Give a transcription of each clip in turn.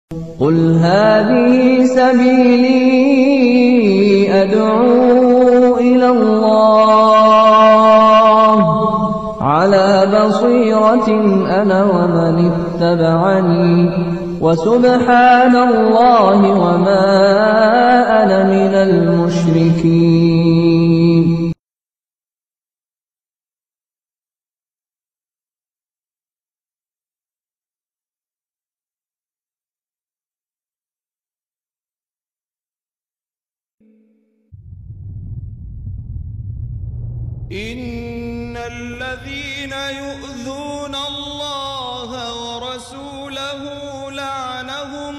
قُلْ هَٰذِهِ سَبِيلِي أَدْعُو إِلَى اللَّهِ ۚ عَلَىٰ بَصِيرَةٍ أَنَا وَمَنِ اتَّبَعَنِي ۖ وَسُبْحَانَ اللَّهِ وَمَا أَنَا مِنَ الْمُشْرِكِينَ. إن الذين يؤذون الله ورسوله لعنهم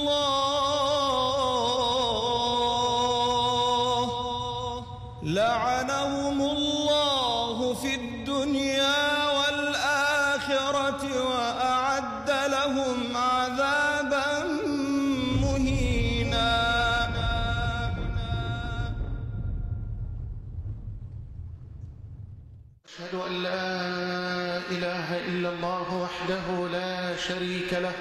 الله في الدنيا والآخرة وأعد لهم عذابا مهينا. أشهد أن لا إله إلا الله وحده لا شريك له،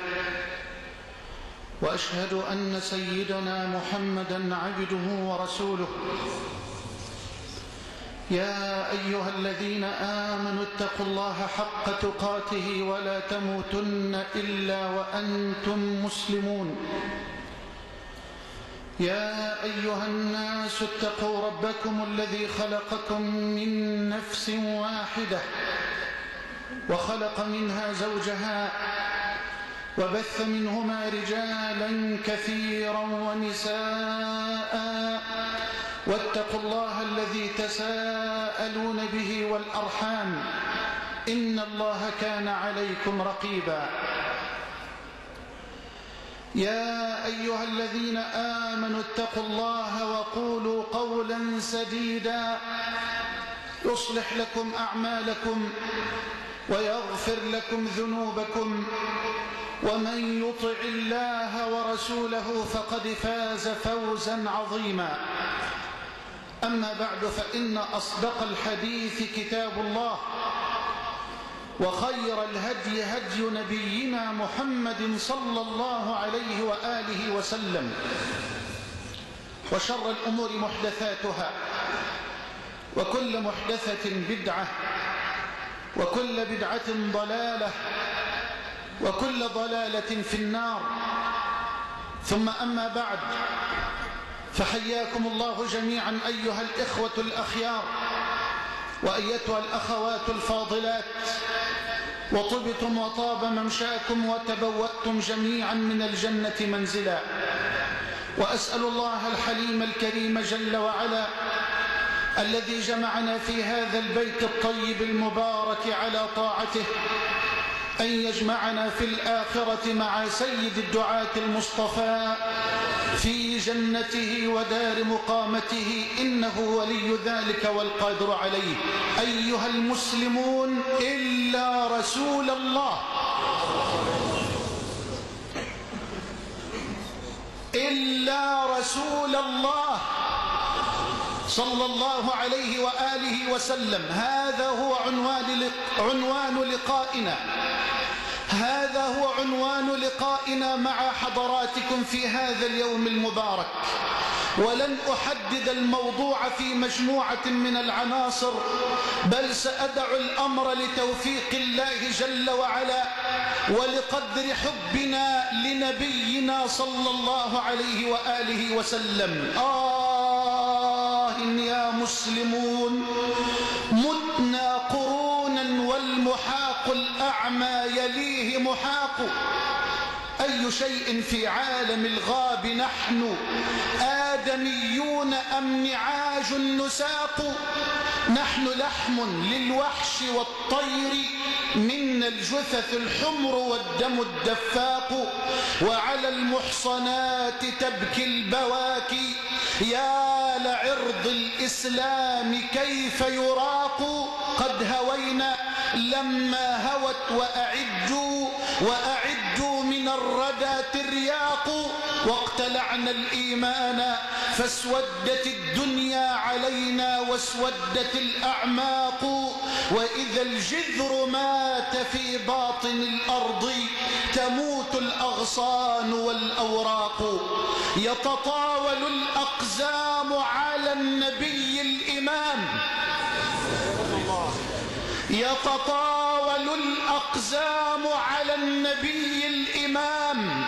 وأشهد أن سيدنا محمدًا عبده ورسوله. يا أيها الذين آمنوا اتقوا الله حق تقاته ولا تموتن إلا وأنتم مسلمون. يا أيها الناس اتقوا ربكم الذي خلقكم من نفس واحدة وخلق منها زوجها وبث منهما رجالا كثيرا ونساء، واتقوا الله الذي تساءلون به والأرحام، إن الله كان عليكم رقيبا. يا أيها الذين آمنوا اتقوا الله وقولوا قولا سديدا يصلح لكم أعمالكم ويغفر لكم ذنوبكم، ومن يطع الله ورسوله فقد فاز فوزا عظيما. أما بعد، فإن أصدق الحديث كتاب الله، وخير الهدي هدي نبينا محمد صلى الله عليه وآله وسلم، وشر الأمور محدثاتها، وكل محدثة بدعة، وكل بدعة ضلالة، وكل ضلالة في النار. ثم أما بعد، فحياكم الله جميعا أيها الإخوة الأخيار وأيتها الأخوات الفاضلات، وطبتم وطاب ممشاكم وتبوأتم جميعا من الجنة منزلا. وأسأل الله الحليم الكريم جل وعلا الذي جمعنا في هذا البيت الطيب المبارك على طاعته أن يجمعنا في الآخرة مع سيد الدعاة المصطفى في جنته ودار مقامته، إنه ولي ذلك والقادر عليه. أيها المسلمون، إلا رسول الله، إلا رسول الله صلى الله عليه وآله وسلم، هذا هو عنوان لقائنا، هذا هو عنوان لقائنا مع حضراتكم في هذا اليوم المبارك. ولن أحدد الموضوع في مجموعة من العناصر، بل سأدع الأمر لتوفيق الله جل وعلا ولقدر حبنا لنبينا صلى الله عليه وآله وسلم. يا مسلمون، متنا قرونا والمحاق الأعمى يليه محاق. أي شيء في عالم الغاب نحن، آدميون أم نعاج نساق؟ نحن لحم للوحش والطير، منا الجثث الحمر والدم الدفاق. وعلى المحصنات تبكي البواكي، يا لعرض الإسلام كيف يراق. قد هوينا لما هوت، وأعدوا وأعدوا من الردى ترياق واقتلعنا الإيمان فاسودت الدنيا علينا واسودت الأعماق وإذا الجذر مات في باطن الأرض تموت الأغصان والأوراق يتطاول الأقزام على النبي الإمام يتطاول الأقزام على النبي الإمام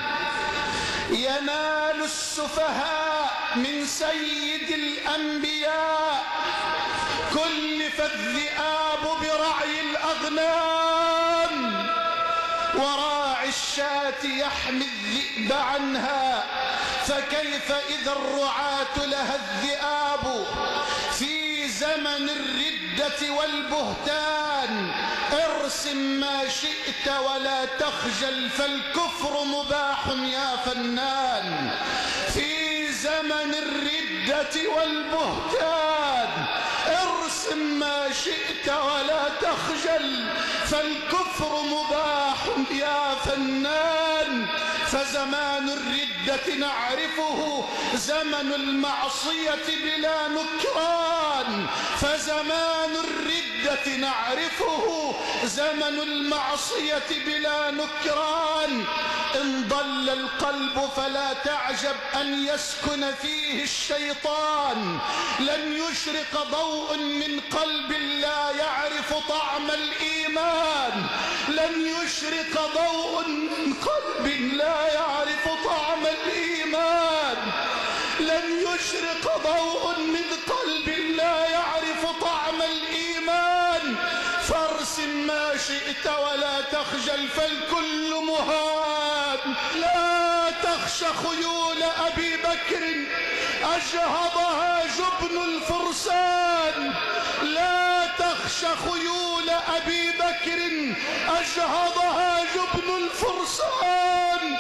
ينال السفهاء من سيد الأنبياء كلفت الذئاب برعي الأغنام وراعي الشاة يحمي الذئب عنها فكيف إذا الرعاة لها الذئاب في زمن الردة والبهتان ارسم ما شئت ولا تخجل فالكفر مباح يا فنان في زمن الردة والبهتان ارسم ما شئت ولا تخجل فالكفر مباح يا فنان فزمان الردة نعرفه زمن المعصية بلا نكران فزمان الردة نعرفه زمن المعصية بلا نكران إن ضل القلب فلا تعجب أن يسكن فيه الشيطان لن يشرق ضوء من قلب لا يعرف طعم الإيمان لن يشرق ضوء من قلب لا يعرف طعم الإيمان لن يشرق ضوء من قلب لا يعرف طعم الإيمان فارسم ما شئت ولا تخجل فالكل مهان لا تخش خيول أبي بكر أجهضها جبن الفرسان لا تخش خيول أبي بكر أجهضها جبن الفرسان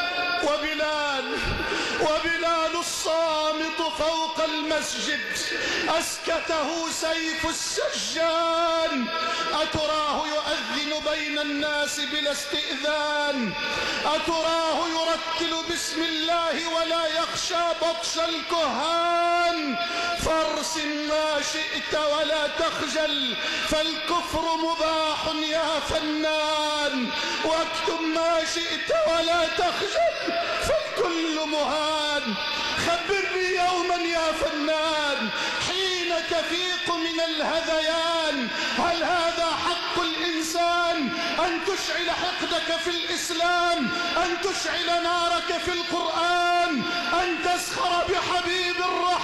وبلال الصامت فوق المسجد أسكته سيف السجان أتراه يؤذن بين الناس بلا استئذان أتراه يرتل بسم الله ولا يخشى بطش الكهان فارسم ما شئت ولا تخجل فالكفر مباح يا فنان واكتب ما شئت ولا تخجل فالكل مهان خبرني يوما يا فنان حين تفيق من الهذيان هل هذا حق الإنسان أن تشعل حقدك في الإسلام أن تشعل نارك في القرآن أن تسخر بحبيب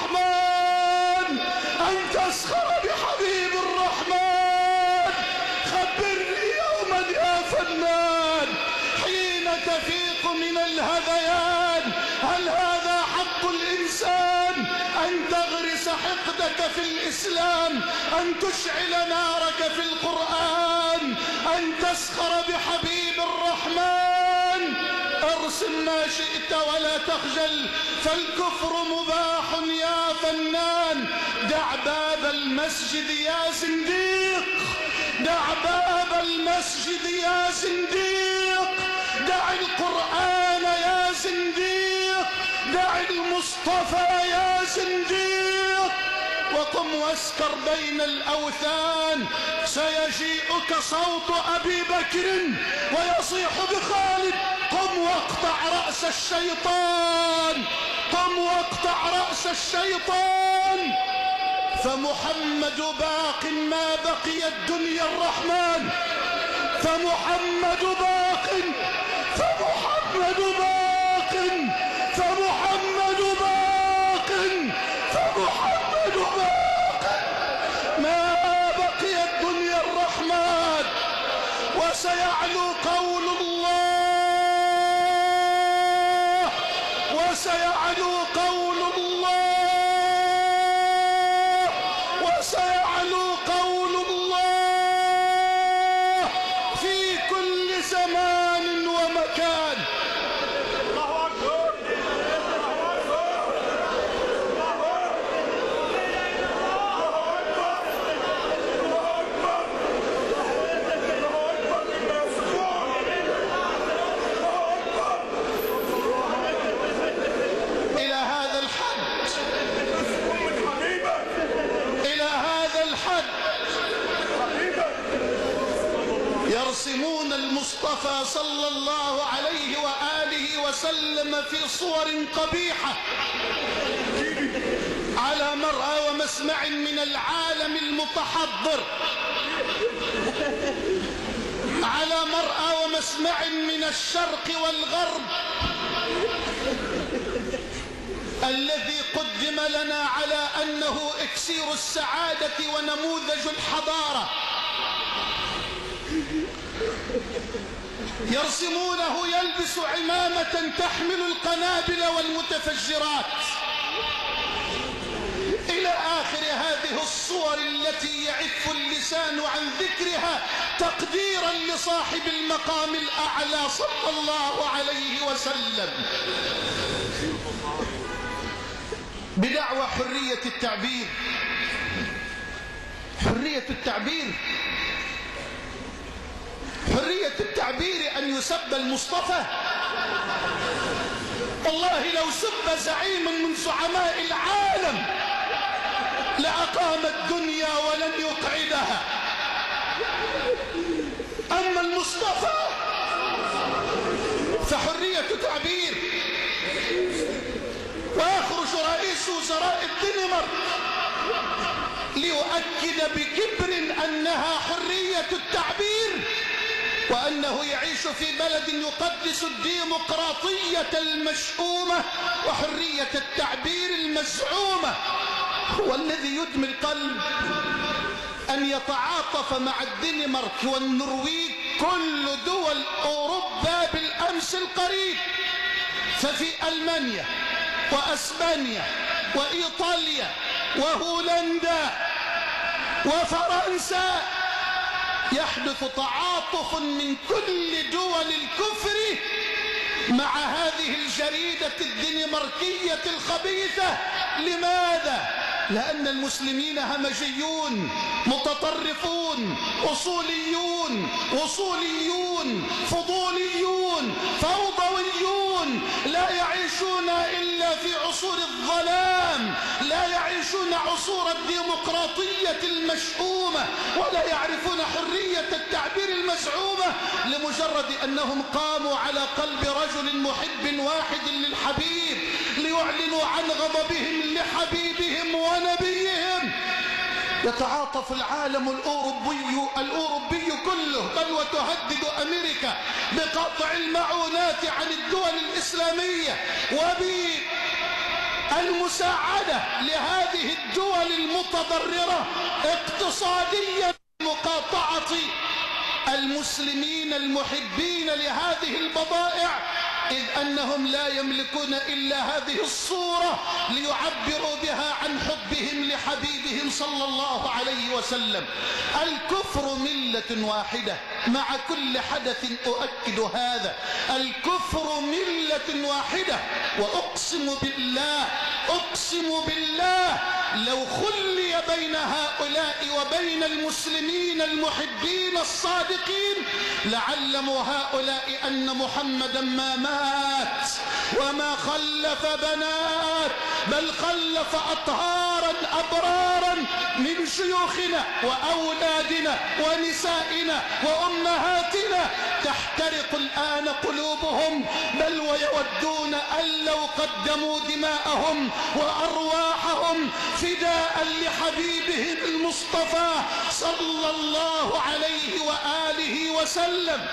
الرحمن أن تسخر بحبيب الرحمن خبرني يوما يا فنان حين تفيق من الهذيان هل هذا حق الإنسان أن تغرس حقدك في الإسلام أن تشعل نارك في القرآن أن تسخر بحبيب الرحمن ارسم ما شئت ولا تخجل فالكفر مباح يا فنان دع باب المسجد يا زنديق دع باب المسجد يا زنديق دع القرآن يا زنديق دع المصطفى يا زنديق وقم واسكر بين الأوثان سيجيئك صوت أبي بكر ويصيح بخالد قم واقطع رأس الشيطان قم واقطع رأس الشيطان فمحمد باق ما بقي الدنيا الرحمن فمحمد باق فمحمد باق فمحمد باق فمحمد باق ما بقي الدنيا الرحمن وسيعلو قول الله وسيعلو قول الله وسيعلو قول الله في كل زمان ومكان الله أكبر وسلم في صور قبيحة على مرأى ومسمع من العالم المتحضر، على مرأى ومسمع من الشرق والغرب، الذي قدم لنا على أنه إكسير السعادة ونموذج الحضارة، يرسمونه يلبس عمامة تحمل القنابل والمتفجرات، إلى آخر هذه الصور التي يعف اللسان عن ذكرها تقديرا لصاحب المقام الأعلى صلى الله عليه وسلم، بدعوى حرية التعبير. حرية التعبير، حرية التعبير أن يسب المصطفى؟ والله لو سب زعيم من زعماء العالم لأقام الدنيا ولن يقعدها، أما المصطفى فحرية تعبير. ويخرج رئيس وزراء الدنمارك ليؤكد بكبر أنها حرية التعبير، وأنه يعيش في بلد يقدس الديمقراطية المشؤومة وحرية التعبير المزعومة. هو الذي يدمي القلب أن يتعاطف مع الدنمارك والنرويج كل دول أوروبا بالأمس القريب، ففي ألمانيا وأسبانيا وإيطاليا وهولندا وفرنسا يحدث تعاطف من كل دول الكفر مع هذه الجريدة الدنماركية الخبيثة. لماذا؟ لأن المسلمين همجيون متطرفون أصوليون وصوليون فضوليون فوضويون، لا يعيشون إلا في عصور الظلام، لا يعيشون عصور الديمقراطية المشؤومة، ولا يعرفون حرية التعبير المزعومة، لمجرد أنهم قاموا على قلب رجل محب واحد للحبيب ليعلنوا عن غضبهم لحبيبهم ونبيهم. يتعاطف العالم الأوروبي كله، بل وتهدد أمريكا بقطع المعونات عن الدول الإسلامية وبالمساعدة لهذه الدول المتضررة اقتصاديا، مقاطعة المسلمين المحبين لهذه البضائع، إذ أنهم لا يملكون إلا هذه الصورة ليعبروا بها عن حبهم لحبيبهم صلى الله عليه وسلم. الكفر ملة واحدة، مع كل حدث أؤكد هذا، الكفر ملة واحدة. وأقسم بالله، أقسم بالله لو خلي بين هؤلاء وبين المسلمين المحبين الصادقين لعلموا هؤلاء أن محمدا ما مات وما خلف بنات، بل خلف أطهارا أبرارا من شيوخنا وأولادنا ونسائنا وأمهاتنا تحترق الآن قلوبهم، بل ويودون أن لو قدموا دماءهم وأرواحهم فداء لحبيبهم المصطفى صلى الله عليه وآله وسلم.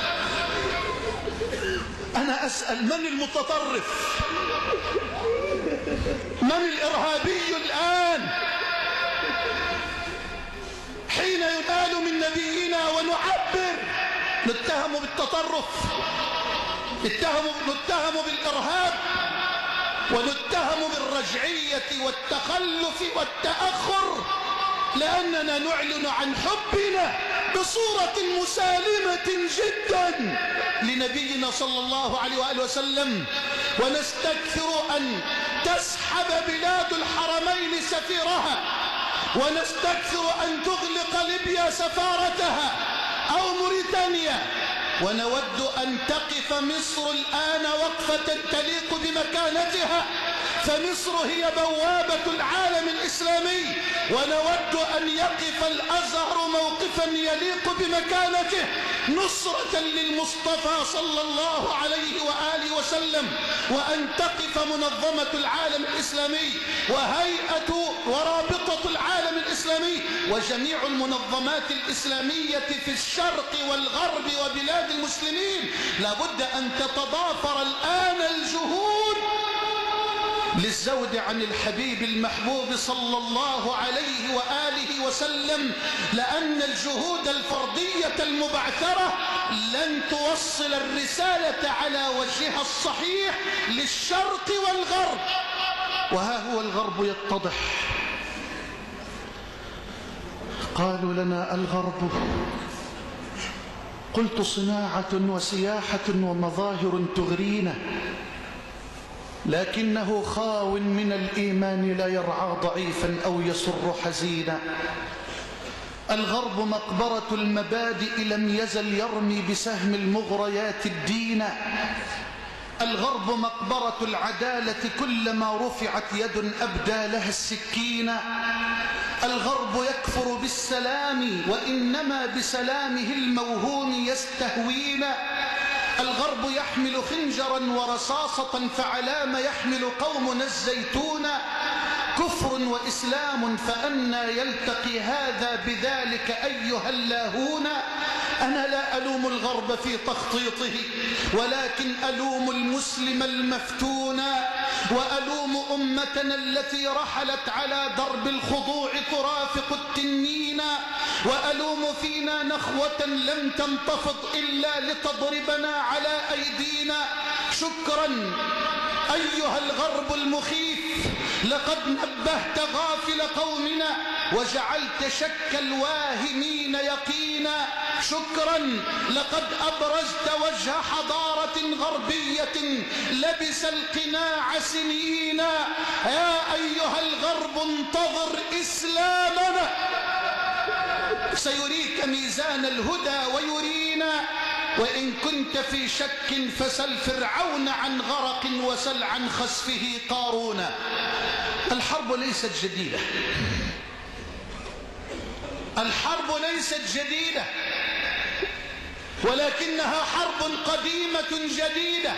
أنا أسأل، من المتطرف؟ من الإرهابي الآن حين ينال من نبينا ونعبر؟ نتهم بالتطرف، نتهم بالإرهاب، ونتهم بالرجعية والتخلف والتأخر، لأننا نعلن عن حبنا بصورة مسالمة جدا لنبينا صلى الله عليه وآله وسلم، ونستكثر أن تسحب بلاد الحرمين سفيرها، ونستكثر أن تغلق ليبيا سفارتها أو موريتانيا، ونود أن تقف مصر الآن وقفة تليق بمكانتها فمصر هي بوابة العالم الإسلامي، ونود أن يقف الأزهر موقفا يليق بمكانته نصرة للمصطفى صلى الله عليه وآله وسلم، وأن تقف منظمة العالم الإسلامي وهيئة ورابطة العالم الإسلامي وجميع المنظمات الإسلامية في الشرق والغرب وبلاد المسلمين. لابد أن تتضافر الآن الجهود للزود عن الحبيب المحبوب صلى الله عليه وآله وسلم، لأن الجهود الفردية المبعثرة لن توصل الرسالة على وجهها الصحيح للشرق والغرب. وها هو الغرب يتضح. قالوا لنا الغرب، قلت صناعة وسياحة ومظاهر تغرينا، لكنه خاو من الإيمان لا يرعى ضعيفا أو يسر حزينا. الغرب مقبرة المبادئ لم يزل يرمي بسهم المغريات الدين. الغرب مقبرة العدالة كلما رفعت يد أبدى لها السكين. الغرب يكفر بالسلام وإنما بسلامه الموهوم يستهوينا. الغرب يحمل خنجرا ورصاصة فعلام يحمل قومنا الزيتون. كفر وإسلام فأنى يلتقي هذا بذلك أيها اللاهون. أنا لا ألوم الغرب في تخطيطه، ولكن ألوم المسلم المفتون، وألوم أمتنا التي رحلت على درب الخضوع ترافق التنين، وألوم فينا نخوة لم تنتفض إلا لتضربنا على أيدينا. شكرا أيها الغرب المخيف، لقد نبهت غافل قومنا وجعلت شك الواهمين يقينا. شكرا لقد أبرزت وجه حضارة غربية لبس القناع سنين. يا أيها الغرب انتظر إسلامنا سيريك ميزان الهدى ويرينا. وإن كنت في شك فسل فرعون عن غرق وسل عن خسفه قارون. الحرب ليست جديدة، الحرب ليست جديدة، ولكنها حرب قديمة جديدة،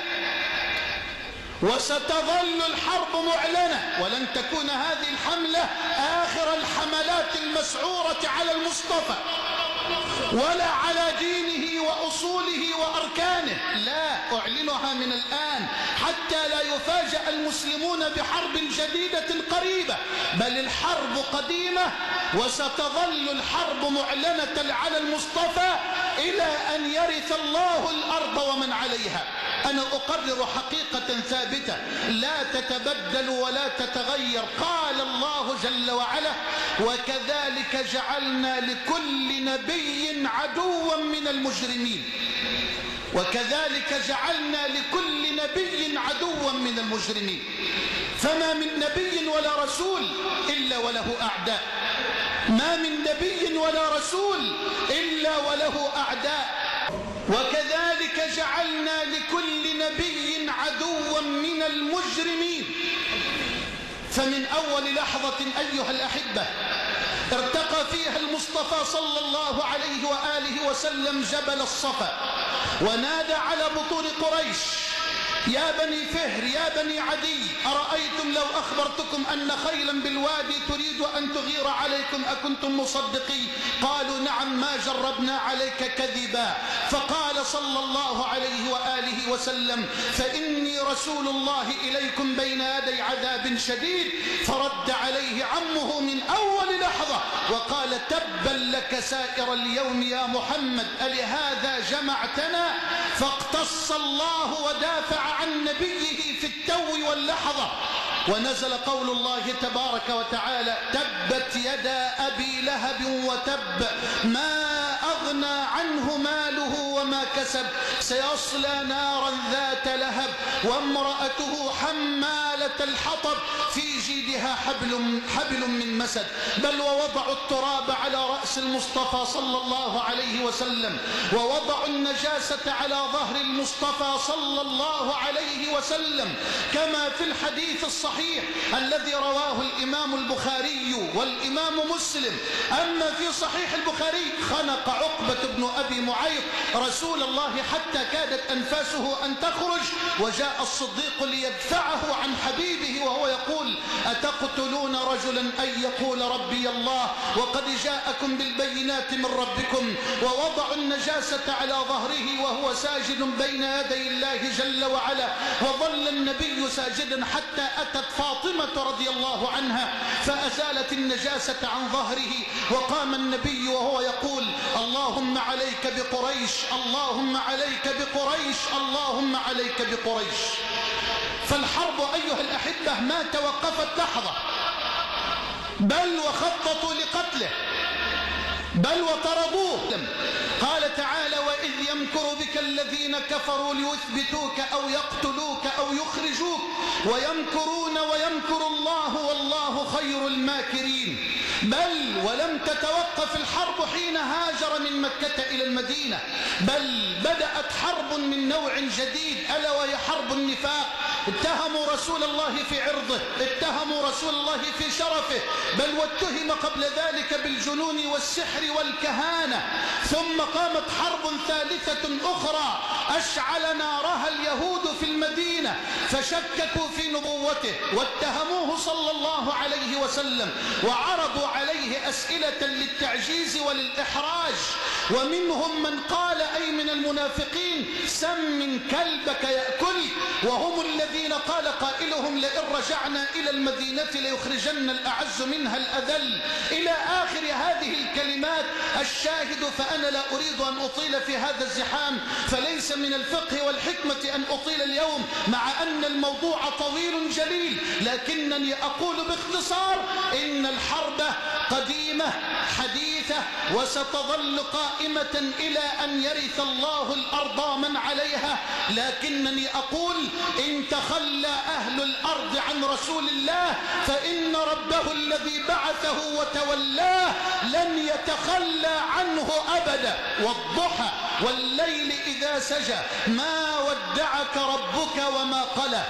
وستظل الحرب معلنة، ولن تكون هذه الحملة آخر الحملات المسعورة على المصطفى ولا على دينه وأصوله وأركانه. لا، أعلنها من الآن حتى لا يفاجأ المسلمون بحرب جديدة قريبة، بل الحرب قديمة وستظل الحرب معلنة على المصطفى إلى أن يرث الله الأرض ومن عليها. أنا أقرر حقيقة ثابتة لا تتبدل ولا تتغير. قال الله جل وعلا: وكذلك جعلنا لكل نبي عدوا من المجرمين. وكذلك جعلنا لكل نبي عدوا من المجرمين. فما من نبي ولا رسول إلا وله أعداء، ما من نبي ولا رسول إلا وله أعداء. وكذلك جعلنا لكل نبي عدوا من المجرمين. فمن أول لحظة أيها الأحبة ارتقى فيها المصطفى صلى الله عليه وآله وسلم جبل الصفا، ونادى على بطون قريش: يا بني فهر، يا بني عدي، أرأيتم لو أخبرتكم أن خيلا بالوادي تريد أن تغير عليكم أكنتم مصدقين؟ قالوا: نعم، ما جربنا عليك كذبا. فقال صلى الله عليه وآله وسلم: فإني رسول الله إليكم بين يدي عذاب شديد. فرد عليه عمه من أول لحظة وقال: تبا لك سائر اليوم يا محمد، ألهذا جمعتنا؟ فاقتص الله ودافع عن نبيه في التو واللحظة، ونزل قول الله تبارك وتعالى: تبت يدا أبي لهب وتب، ما أغنى عنه ماله وما كسب سيصلى نارا ذات لهب وامرأته حمالة الحطب في جيدها حبل من مسد. بل ووضعوا التراب على رأس المصطفى صلى الله عليه وسلم، ووضعوا النجاسة على ظهر المصطفى صلى الله عليه وسلم، كما في الحديث الصحيح الذي رواه الإمام البخاري والإمام مسلم. أما في صحيح البخاري: خنق عقبة بن أبي معيط رسول الله حتى كادت أنفاسه أن تخرج، وجاء الصديق ليدفعه عن حبيبه وهو يقول: أتقتلون رجلا أن يقول ربي الله وقد جاءكم بالبينات من ربكم؟ ووضعوا النجاسة على ظهره وهو ساجد بين يدي الله جل وعلا، وظل النبي ساجدا حتى أتت فاطمة رضي الله عنها فأزالت النجاسة عن ظهره، وقام النبي وهو يقول: اللهم عليك بقريش، اللهم عليك بقريش، اللهم عليك بقريش. فالحرب أيها الأحبة ما توقفت لحظة، بل وخططوا لقتله، بل وطردوه. قال تعالى: وإذ يمكر بك الذين كفروا ليثبتوك أو يقتلوك أو يخرجوك ويمكرون ويمكر الله والله خير الماكرين. بل ولم تتوقف الحرب حين هاجر من مكة إلى المدينة، بل بدأت حرب من نوع جديد ألا وهي حرب النفاق. اتهموا رسول الله في عرضه، اتهموا رسول الله في شرفه، بل واتهم قبل ذلك بالجنون والسحر والكهانة. ثم قامت حرب ثالثة أخرى أشعل نارها اليهود في المدينة، فشككوا في نبوته واتهموه صلى الله عليه وسلم، وعرضوا عليه أسئلة للتعجيز وللإحراج. ومنهم من قال أي من المنافقين: سم كلبك يأكلك. وهم الذين قال قائلهم: لئن رجعنا إلى المدينة ليخرجن الأعز منها الأذل، إلى آخر هذه الكلمات. الشاهد: فأنا لا أريد أن أطيل في هذا الزحام، فليس من الفقه والحكمة أن أطيل اليوم، مع أن الموضوع طويل جليل، لكنني أقول باختصار: إن الحرب قديمة حديثة وستظل قائمة إلى أن يرث الله الأرض من عليها. لكنني أقول: إن تخلى أهل الأرض عن رسول الله فإن ربه الذي بعثه وتولاه لن يتخلى عنه أبدا. والضحى والليل إذا سجى ما ودعك ربك وما قلى،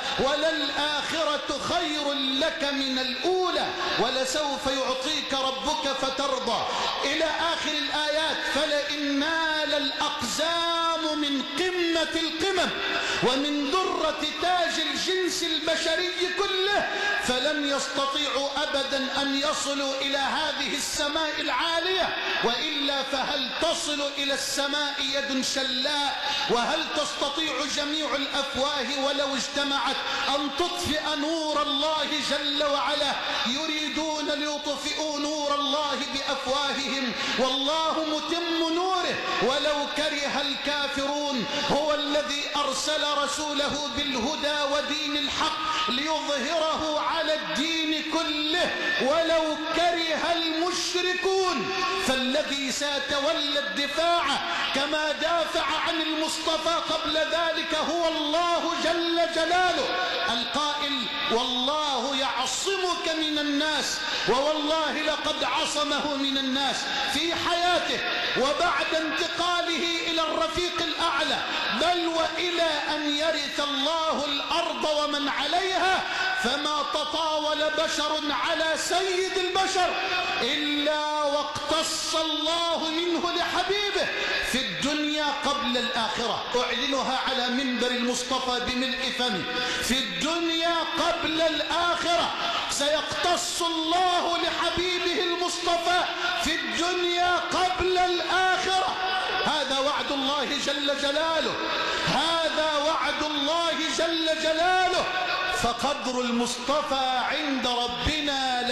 وللآخرة خير لك من الأولى ولسوف يعطيك ربك فترضى، إلى آخر الآيات. فلئن نال الأقزام من قمة القمم ومن درة تاج الجنس البشري كله فلن يستطيعوا أبدا أن يصلوا إلى هذه السماء العالية، وإلا فهل تصل إلى السماء يد شلاء؟ وهل تستطيع جميع الأفواه ولو اجتمعت أن تطفئ نور الله جل وعلا؟ يريدون ليطفئوا نور الله بأفواههم والله متم نوره ولو كره الكافرون. هو الذي أرسل رسوله بالهدى ودين الحق ليظهره على الدين كله ولو كره المشركون. فالذي سيتولى الدفاع كما دافع عن المصطفى قبل ذلك هو الله جل جلاله، القائل: والله يعصمك من الناس. ووالله لقد عصمه من الناس في حياته وبعد انتقاله إلى الرفيق الأعلى، بل وإلى أن يرث الله الأرض ومن عليها. فما تطاول بشر على سيد البشر إلا واقتص الله منه لحبيبه في الدنيا قبل الآخرة. أعلنها على منبر المصطفى بملء فمي: في الدنيا قبل الآخرة سيقتص الله لحبيبه المصطفى في الدنيا قبل الآخرة. هذا وعد الله جل جلاله، هذا وعد الله جل جلاله. فقدر المصطفى عند ربنا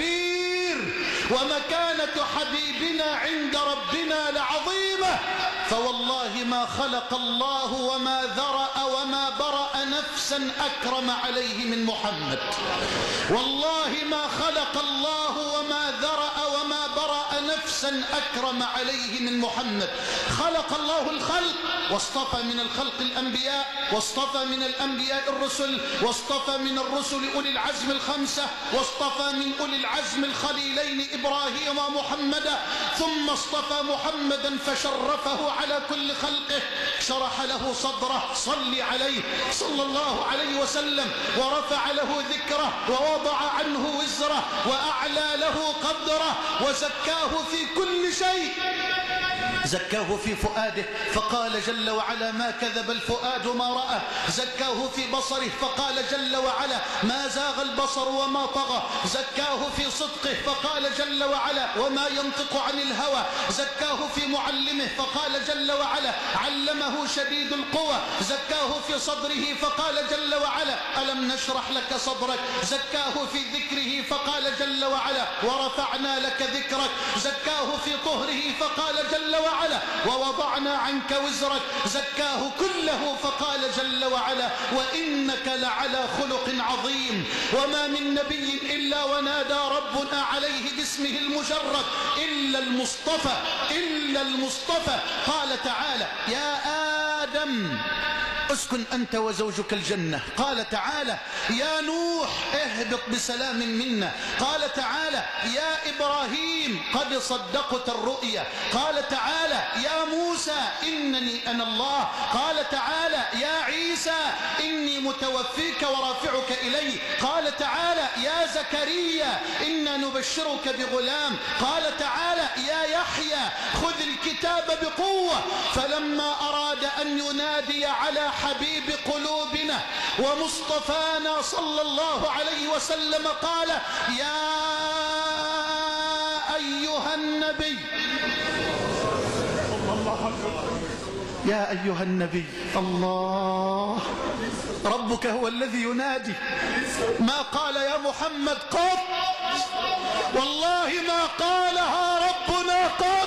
لكبير، ومكانة حبيبنا عند ربنا لعظيمة. فوالله ما خلق الله وما ذرأ وما برأ نفسا أكرم عليه من محمد. والله ما خلق الله وما ذرأ وما برأ نفسا نفسا أكرم عليه من محمد. خلق الله الخلق واصطفى من الخلق الأنبياء، واصطفى من الأنبياء الرسل، واصطفى من الرسل أولي العزم الخمسة، واصطفى من أولي العزم الخليلين إبراهيم ومحمدا، ثم اصطفى محمدا فشرفه على كل خلقه، شرح له صدره، صل عليه صلى الله عليه وسلم، ورفع له ذكره، ووضع عنه وزره، وأعلى له قدره، وزكاه في كل شيء. زكاه في فؤاده فقال جل وعلا ما كذب الفؤاد ما رأى. زكاه في بصره فقال جل وعلا ما زاغ البصر وما طغى. زكاه في صدقه فقال جل وعلا وما ينطق عن الهوى. زكاه في معلمه فقال جل وعلا علمه شديد القوى. زكاه في صدره فقال جل وعلا ألم نشرح لك صدرك. زكاه في ذكره فقال جل وعلا ورفعنا لك ذكرك. زكاه في طهره فقال جل وعلا ووضعنا عنك وزرك. زكاه كله فقال جل وعلا وإنك لعلى خلق عظيم. وما من نبي إلا ونادى ربنا عليه باسمه المجرد إلا المصطفى، إلا المصطفى. قال تعالى يا آدم اسكن أنت وزوجك الجنة. قال تعالى يا نوح اهبط بسلام منا. قال تعالى يا إبراهيم قد صدقت الرؤيا. قال تعالى يا موسى إنني أنا الله. قال تعالى يا عيسى إني متوفيك ورافعك إلي. قال تعالى يا زكريا إنا نبشرك بغلام. قال تعالى يا يحيى خذ الكتاب بقوة. فلما أراد أن ينادي على حبيب قلوبنا ومصطفانا صلى الله عليه وسلم قال يا أيها النبي، يا أيها النبي. الله، ربك هو الذي ينادي. ما قال يا محمد قط، والله ما قالها ربنا قط،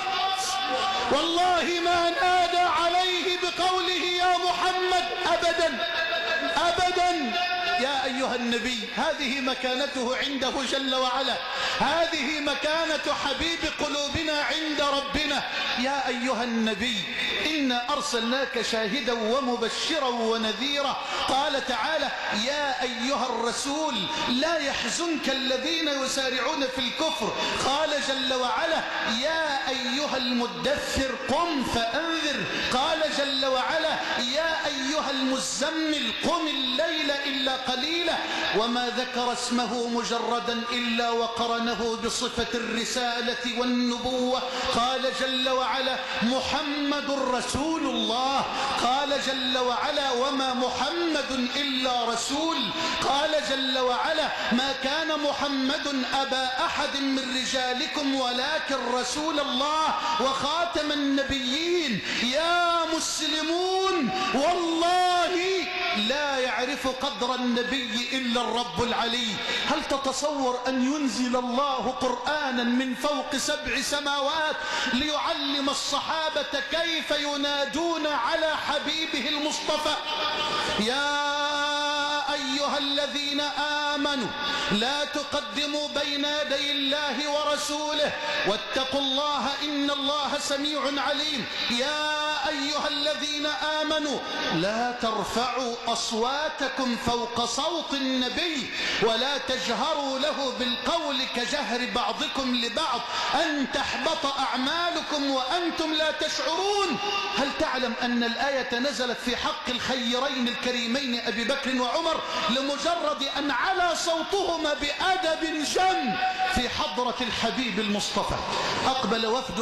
والله ما نادى عليه بقوله يا محمد أبدا أبدا. يا أيها النبي هذه مكانته عنده جل وعلا، هذه مكانة حبيب قلوبنا عند ربنا. يا أيها النبي إنا أرسلناك شاهدا ومبشرا ونذيرا. قال تعالى يا أيها الرسول لا يحزنك الذين يسارعون في الكفر. قال جل وعلا يا أيها المدثر قم فأنذر. قال جل وعلا يا أيها المزمل قم الليل إلا قليلا. وما ذكر اسمه مجردا إلا وقرنه بصفة الرسالة والنبوة. قال جل وعلا محمد رسول الله. قال جل وعلا وما محمد إلا رسول. قال جل وعلا ما كان محمد أبا أحد من رجالكم ولكن رسول الله وخاتم النبيين. يا مسلمون والله لا يعرف قدر النبي إلا الرب العلي. هل تتصور أن ينزل الله قرآنا من فوق 7 سماوات ليعلم الصحابة كيف ينادون على حبيبه المصطفى؟ يا أيها الذين آمنوا لا تقدموا بين يدي الله ورسوله واتقوا الله إن الله سميع عليم. يا أيها الذين آمنوا لا ترفعوا أصواتكم فوق صوت النبي ولا تجهروا له بالقول كجهر بعضكم لبعض أن تحبط أعمالكم وأنتم لا تشعرون. هل تعلم أن الآية نزلت في حق الخيرين الكريمين أبي بكر وعمر لمجرد أن على صوتهما بأدب جم في حضرة الحبيب المصطفى؟ أقبل وفد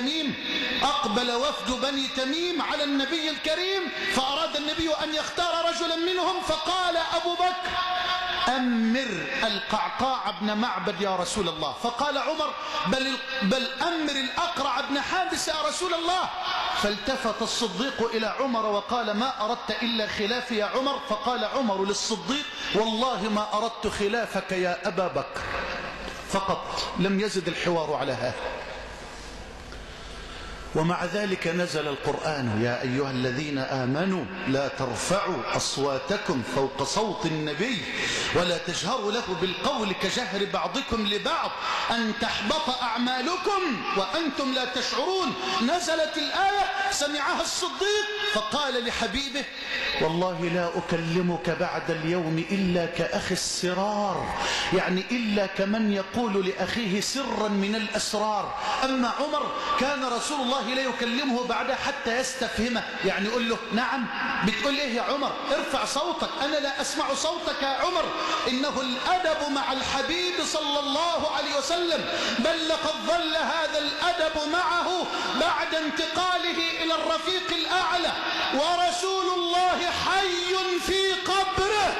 بني تميم على النبي الكريم، فأراد النبي أن يختار رجلا منهم، فقال أبو بكر أمر القعقاع بن معبد يا رسول الله. فقال عمر بل أمر الأقرع بن حابس يا رسول الله. فالتفت الصديق إلى عمر وقال ما أردت إلا خلافي يا عمر. فقال عمر للصديق والله ما أردت خلافك يا أبا بكر. فقط لم يزد الحوار على هذا. ومع ذلك نزل القرآن: يا أيها الذين آمنوا لا ترفعوا أصواتكم فوق صوت النبي ولا تجهروا له بالقول كجهر بعضكم لبعض أن تحبط أعمالكم وأنتم لا تشعرون. نزلت الآية، سمعها الصديق فقال لحبيبه: والله لا أكلمك بعد اليوم إلا كأخي السرار، يعني إلا كمن يقول لأخيه سرا من الأسرار. أما عمر كان رسول الله لا يكلمه بعدها حتى يستفهمه، يعني يقول له: نعم بتقول إيه يا عمر؟ ارفع صوتك، أنا لا أسمع صوتك يا عمر. إنه الأدب مع الحبيب صلى الله عليه وسلم، بل لقد ظل هذا الأدب معه بعد انتقاله إلى الرفيق الأعلى ورسول الله حي في قبره.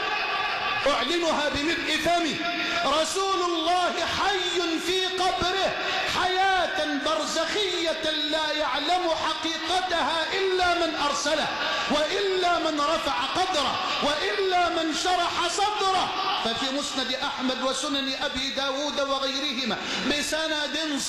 أعلنها بملء فمي: رسول الله حي في قبره حياة برزخية لا يعلم حقيقتها إلا من أرسله، وإلا من رفع قدره، وإلا من شرح صدره. ففي مسند أحمد وسنن أبي داود وغيرهما بسند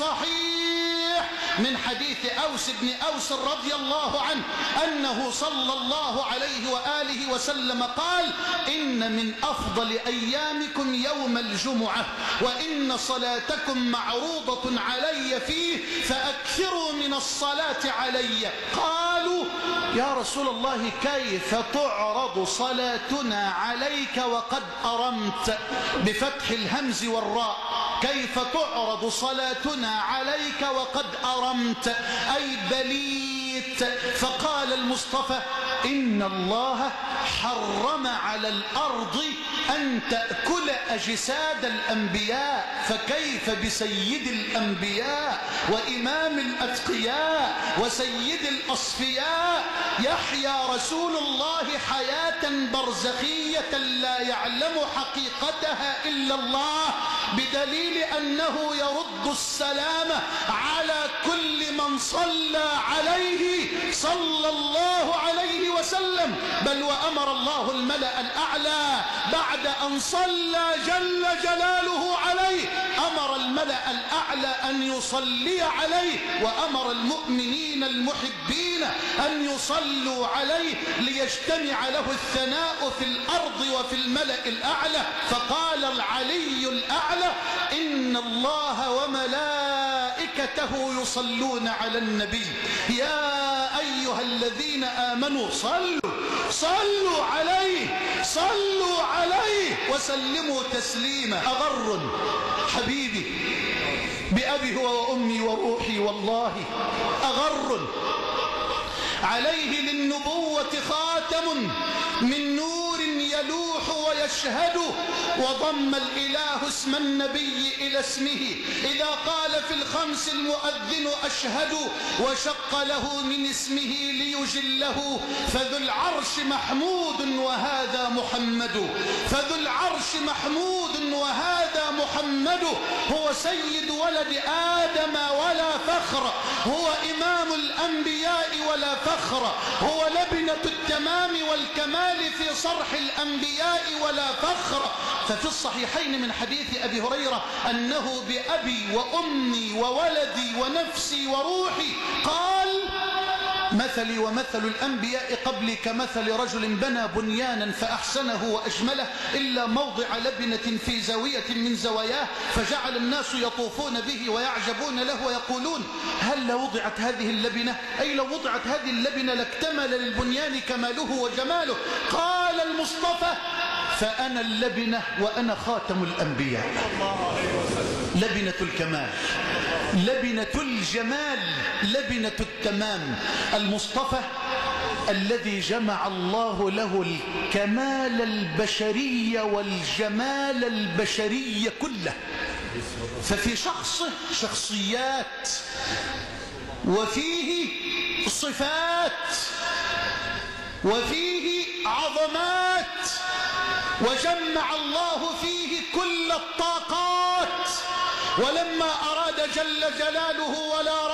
صحيح من حديث أوس بن أوس رضي الله عنه أنه صلى الله عليه وآله وسلم قال: إن من أفضل أيامكم يوم الجمعة، وإن صلاتكم معروضة علي فيه، فأكثروا من الصلاة علي. قالوا: يا رسول الله كيف تعرض صلاتنا عليك وقد أرمت؟ بفتح الهمز والراء. كيف تعرض صلاتنا عليك وقد أرمت أي بليت؟ فقال المصطفى: إن الله حرم على الأرض أن تأكل أجساد الأنبياء، فكيف بسيد الأنبياء وإمام الأتقياء وسيد الأصفياء يحيا رسول الله حياة برزخية لا يعلم حقيقتها إلا الله، بدليل أنه يرد السلام على كل من صلى عليه صلى الله عليه وسلم. بل وأمر الله الملأ الأعلى بعد أن صلى جل جلاله عليه، أمر الملأ الأعلى أن يصلي عليه، وأمر المؤمنين المحبين أن يصلوا عليه ليجتمع له الثناء في الأرض وفي الملأ الأعلى. فقال العلي الأعلى: إن الله وملائكته يصلون على النبي يا أيها الذين آمنوا صلوا عليه وسلموا تسليما. أغر حبيبي بأبي هو وأمي وروحي والله، أغر عليه للنبوة خاتم من نور يلوح ويشهد، وضم الإله اسم النبي إلى اسمه إذا قال في الخمس المؤذن أشهد، وشق له من اسمه ليجله، فذو العرش محمود وهذا محمد، فذو العرش محمود وهذا محمد، هو سيد ولد آدم ولا فخر، هو إمام الأنبياء ولا فخر، هو لبنة التمام والكمال في صرح الأنبياء ولا فخر. ففي الصحيحين من حديث أبي هريرة أنه بأبي وأمي وولدي ونفسي وروحي قال: مثلي ومثل الأنبياء قبلي كمثل رجل بنى بنيانا فأحسنه وأجمله إلا موضع لبنة في زاوية من زواياه، فجعل الناس يطوفون به ويعجبون له ويقولون: هل لو وضعت هذه اللبنة، أي لو وضعت هذه اللبنة لاكتمل للبنيان كماله وجماله. قال المصطفى: فأنا اللبنة وأنا خاتم الأنبياء. لبنة الكمال، لبنة الجمال، لبنة التمام، المصطفى الذي جمع الله له الكمال البشري والجمال البشري كله. ففي شخصه شخصيات، وفيه صفات، وفيه عظمات، وجمع الله فيه كل الطاقات. ولما أراد جل جلاله ولا راد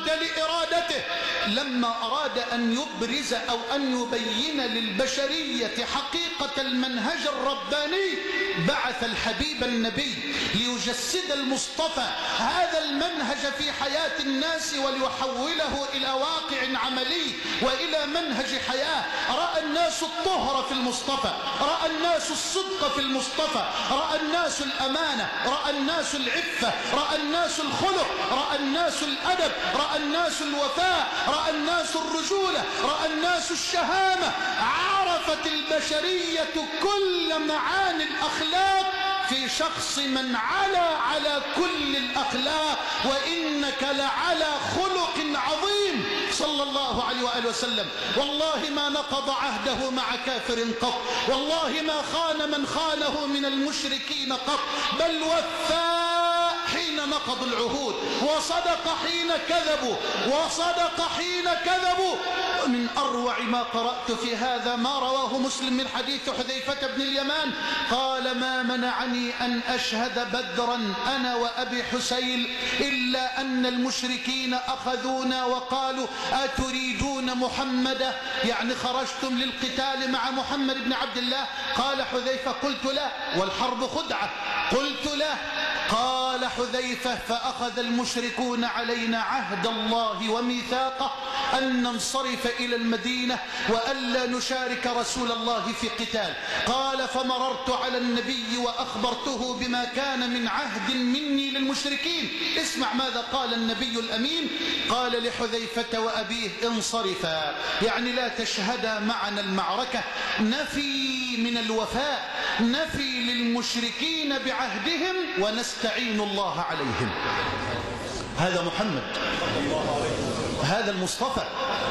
انقاد لإرادته لما أراد أن يبرز أو أن يبين للبشرية حقيقة المنهج الرباني، بعث الحبيب النبي ليجسد المصطفى هذا المنهج في حياة الناس وليحوله إلى واقع عملي وإلى منهج حياة. رأى الناس الطهر في المصطفى، رأى الناس الصدق في المصطفى، رأى الناس الأمانة، رأى الناس العفة، رأى الناس الخلق، رأى الناس الأدب، رأى الناس الوفاء، رأى الناس الرجولة، رأى الناس الشهامة. عرفت البشرية كل معاني الأخلاق في شخص من على كل الأخلاق، وإنك لعلى خلق عظيم صلى الله عليه وآله وسلم. والله ما نقض عهده مع كافر قط، والله ما خان من خانه من المشركين قط، بل وفى حين نقضوا العهود، وصدق حين كذبوا، وصدق حين كذبوا. من أروع ما قرأت في هذا ما رواه مسلم من حديث حذيفة بن اليمان قال: ما منعني أن أشهد بدرا أنا وأبي حسين إلا أن المشركين أخذونا وقالوا: أتريدون محمدا؟ يعني خرجتم للقتال مع محمد بن عبد الله؟ قال حذيفة: قلت لا، والحرب خدعة. قلت لا. قال حذيفة: فأخذ المشركون علينا عهد الله وميثاقه أن ننصرف إلى المدينة وألا نشارك رسول الله في قتال. قال: فمررت على النبي وأخبرته بما كان من عهد مني للمشركين. اسمع ماذا قال النبي الأمين. قال لحذيفة وأبيه: انصرفا، يعني لا تشهدا معنا المعركة. نفي من الوفاء، نفي للمشركين بعهدهم ونستعين الله عليهم. هذا محمد، هذا المصطفى.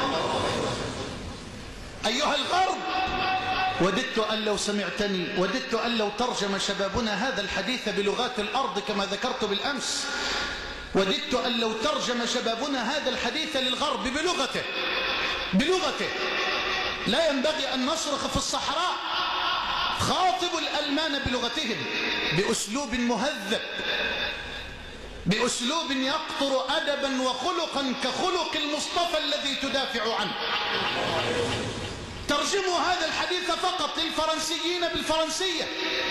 أيها الغرب، وددت أن لو سمعتني، وددت أن لو ترجم شبابنا هذا الحديث بلغات الأرض كما ذكرت بالأمس، وددت أن لو ترجم شبابنا هذا الحديث للغرب بلغته. لا ينبغي أن نصرخ في الصحراء. خاطبوا الألمان بلغتهم، بأسلوب مهذب، بأسلوب يقطر أدبا وخلقا كخلق المصطفى الذي تدافع عنه. ترجموا هذا الحديث فقط للفرنسيين بالفرنسية،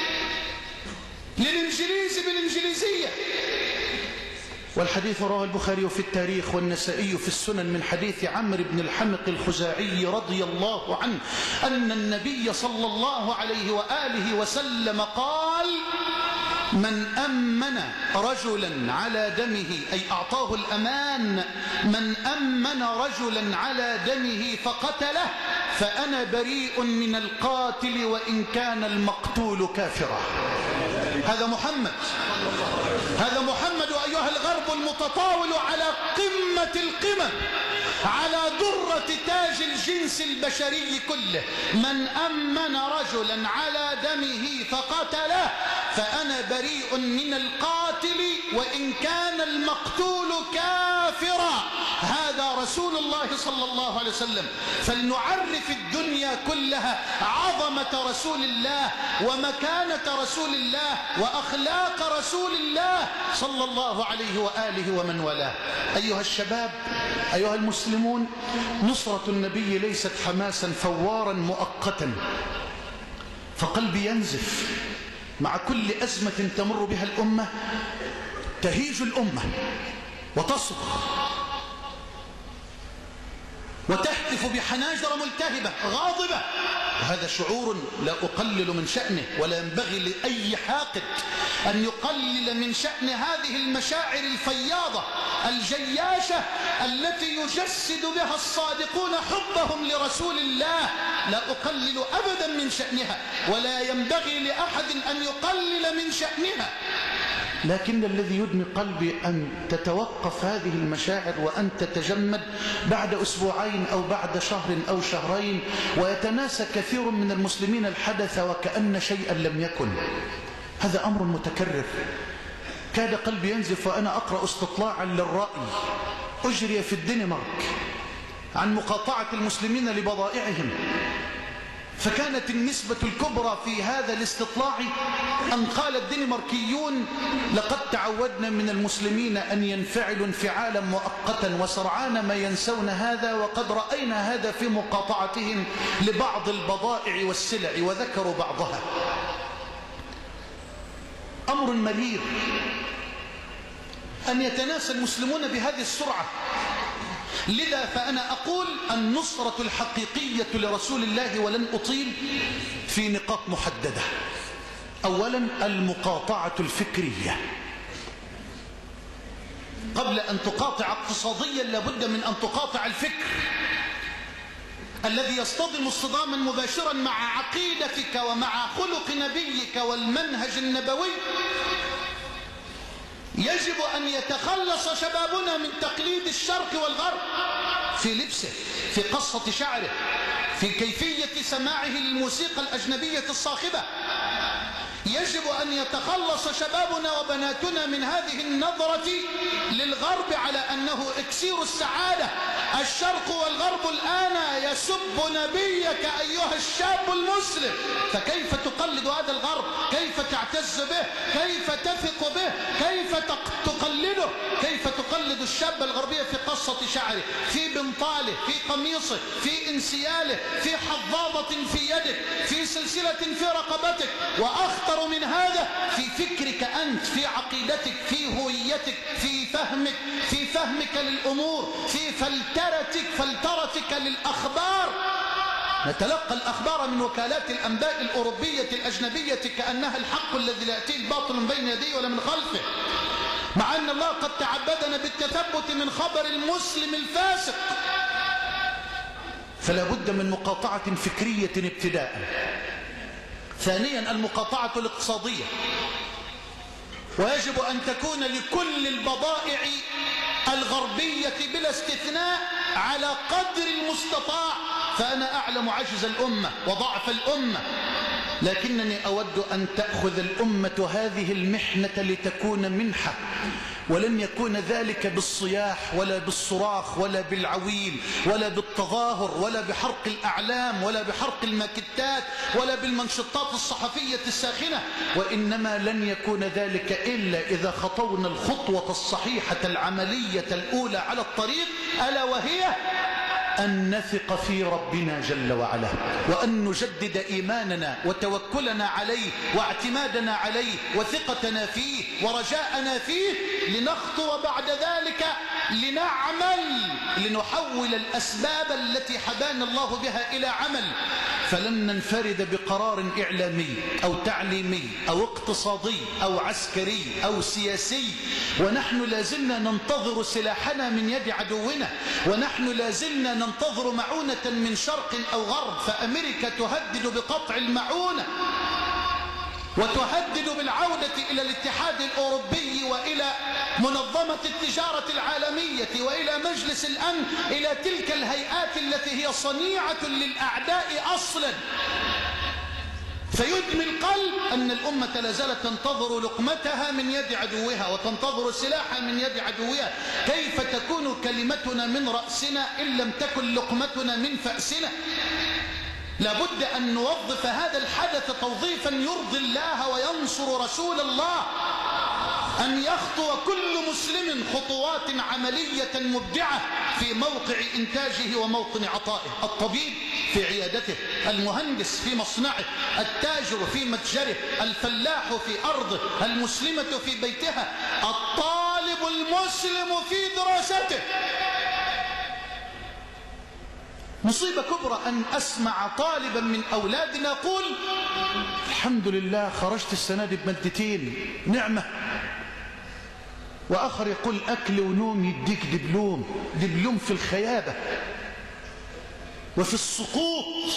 للإنجليز بالإنجليزية. والحديث رواه البخاري في التاريخ والنسائي في السنن من حديث عمرو بن الحمق الخزاعي رضي الله عنه أن النبي صلى الله عليه وآله وسلم قال: من أمن رجلا على دمه، أي أعطاه الأمان، من أمن رجلا على دمه فقتله فأنا بريء من القاتل وإن كان المقتول كافرا. هذا محمد، هذا محمد أيها الغرب المتطاول على قمة القمم، على درة تاج الجنس البشري كله. من أمن رجلا على دمه فقتله فأنا بريء من القاتل وإن كان المقتول كافرا. هذا رسول الله صلى الله عليه وسلم. فلنعرف الدنيا كلها عظمة رسول الله ومكانة رسول الله وأخلاق رسول الله صلى الله عليه وآله ومن والاه. أيها الشباب، أيها المسلمون، نصرة النبي ليست حماسا فوارا مؤقتا، فقلبي ينزف مع كل أزمة تمر بها الأمة. تهيج الأمة وتصرخ وتهتف بحناجر ملتهبة غاضبة، وهذا شعور لا أقلل من شأنه، ولا ينبغي لأي حاقد أن يقلل من شأن هذه المشاعر الفياضة الجياشة التي يجسد بها الصادقون حبهم لرسول الله. لا أقلل أبدا من شأنها، ولا ينبغي لأحد أن يقلل من شأنها، لكن الذي يدمي قلبي أن تتوقف هذه المشاعر وأن تتجمد بعد أسبوعين أو بعد شهر أو شهرين، ويتناسى كثير من المسلمين الحدث وكأن شيئا لم يكن. هذا أمر متكرر. كاد قلبي ينزف وأنا أقرأ استطلاعا للرأي أجري في الدنمارك عن مقاطعة المسلمين لبضائعهم، فكانت النسبة الكبرى في هذا الاستطلاع أن قال الدنماركيون: لقد تعودنا من المسلمين أن ينفعلوا انفعالا مؤقتا وسرعان ما ينسون هذا، وقد رأينا هذا في مقاطعتهم لبعض البضائع والسلع، وذكروا بعضها. أمر مرير أن يتناسى المسلمون بهذه السرعة. لذا فأنا أقول النصرة الحقيقية لرسول الله، ولن أطيل، في نقاط محددة. أولا المقاطعة الفكرية. قبل أن تقاطع اقتصاديا لابد من أن تقاطع الفكر الذي يصطدم اصطداما مباشرا مع عقيدتك ومع خلق نبيك والمنهج النبوي. يجب أن يتخلص شبابنا من تقليد الشرق والغرب في لبسه، في قصة شعره، في كيفية سماعه للموسيقى الأجنبية الصاخبة. يجب أن يتخلص شبابنا وبناتنا من هذه النظرة للغرب على أنه إكسير السعادة. الشرق والغرب الآن يسب نبيك أيها الشاب المسلم، فكيف تقلد هذا الغرب؟ كيف تعتز به؟ كيف تثق به؟ كيف تقلده؟ كيف تقلد الشاب الغربي في قصة شعره، في بنطاله، في قميصه، في انسياله، في حظاظة في يدك، في سلسلة في رقبتك، وأخطر من هذا في فكرك أنت، في عقيدتك، في هويتك، في فهمك للأمور، في فلترتك للأخبار. نتلقى الأخبار من وكالات الأنباء الأوروبية الأجنبية كأنها الحق الذي لا يأتيه الباطل من بين يديه ولا من خلفه، مع أن الله قد تعبدنا بالتثبت من خبر المسلم الفاسق. فلا بد من مقاطعة فكرية ابتداء. ثانيا المقاطعة الاقتصادية، ويجب أن تكون لكل البضائع الغربية بلا استثناء على قدر المستطاع. فأنا أعلم عجز الأمة وضعف الأمة، لكنني أود أن تأخذ الأمة هذه المحنة لتكون منحة، ولن يكون ذلك بالصياح ولا بالصراخ ولا بالعويل ولا بالتظاهر ولا بحرق الأعلام ولا بحرق الماكتات ولا بالمنشطات الصحفية الساخنة، وإنما لن يكون ذلك إلا إذا خطونا الخطوة الصحيحة العملية الأولى على الطريق، ألا وهي أن نثق في ربنا جل وعلا، وأن نجدد إيماننا وتوكلنا عليه واعتمادنا عليه وثقتنا فيه ورجاءنا فيه، لنخطو بعد ذلك لنعمل، لنحول الأسباب التي حبانا الله بها إلى عمل. فلن ننفرد بقرار إعلامي أو تعليمي أو اقتصادي أو عسكري أو سياسي ونحن لازلنا ننتظر سلاحنا من يد عدونا، ونحن لازلنا ننتظر معونة من شرق أو غرب. فأمريكا تهدد بقطع المعونة وتهدد بالعودة إلى الاتحاد الأوروبي وإلى منظمة التجارة العالمية وإلى مجلس الأمن، إلى تلك الهيئات التي هي صنيعة للأعداء أصلا. فيدمي القلب أن الأمة لا زالت تنتظر لقمتها من يد عدوها وتنتظر سلاحها من يد عدوها. كيف تكون كلمتنا من رأسنا إن لم تكن لقمتنا من فأسنا؟ لابد أن نوظف هذا الحدث توظيفا يرضي الله وينصر رسول الله، أن يخطو كل مسلم خطوات عملية مبدعة في موقع إنتاجه وموطن عطائه. الطبيب في عيادته، المهندس في مصنعه، التاجر في متجره، الفلاح في أرضه، المسلمة في بيتها، الطالب المسلم في دراسته. مصيبة كبرى أن أسمع طالبا من أولادنا يقول الحمد لله خرجت السنة دي بمادتين نعمة، وآخر يقول أكل ونوم يديك دبلوم في الخيابة وفي السقوط.